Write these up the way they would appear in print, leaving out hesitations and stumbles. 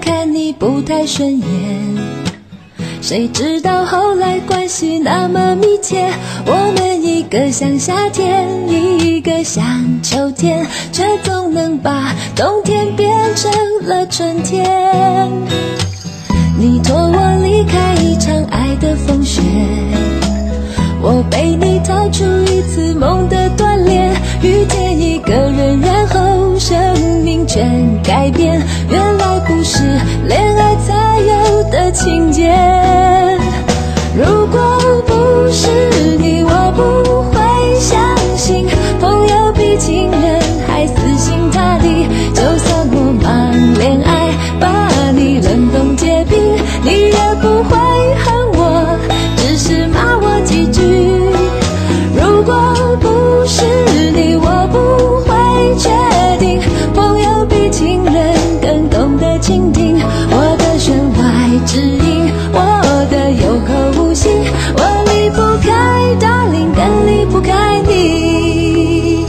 看你不太顺眼，谁知道后来关系那么密切，我们一个像夏天，一个像秋天，却总能把冬天变成了春天。你托我离开一场爱的风雪，我被你逃出一次梦的锻炼，遇见一个人，然后生命全改变，原来不是恋爱才有的情节。如果不是你，我不会相信朋友比情人还死心塌地，就算我忙恋爱把你冷冻结冰，你也不会恨我，只是骂我几句。如果不是你，我不会确定朋友比情人更懂得倾听我的弦外之音，我的有口无心，我离不开 darling， 更离不开你。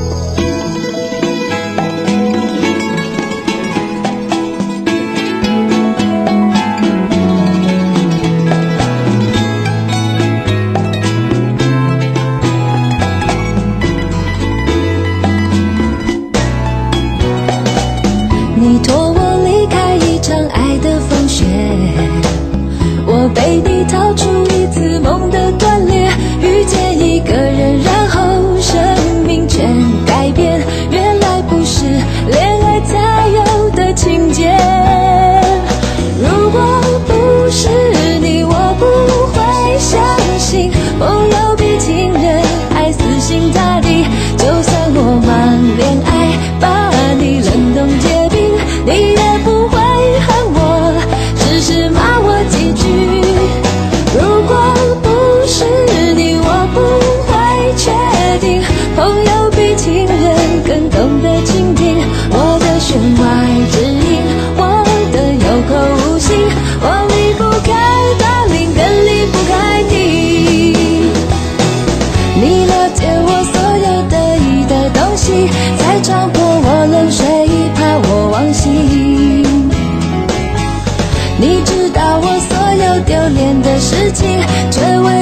你托我离开一场爱的风雪，我被你逃出一次梦的断裂，遇见一个人，然后生命全改变，原来不是恋爱才有的情节。如果不是你，我不会相信朋友比情人还死心塌地，就算我忙恋爱把你冷冻结冰，你也不会恨我，只是骂我几句。如果不是你，我不会确定朋友比情人更懂得倾听我的弦外之音，我的有口无心，我离不开 darling， 更离不开你。你了解我所有得意的东西，才撞破我冷水，怕我忘形。你知道我所有丢脸的事情，却为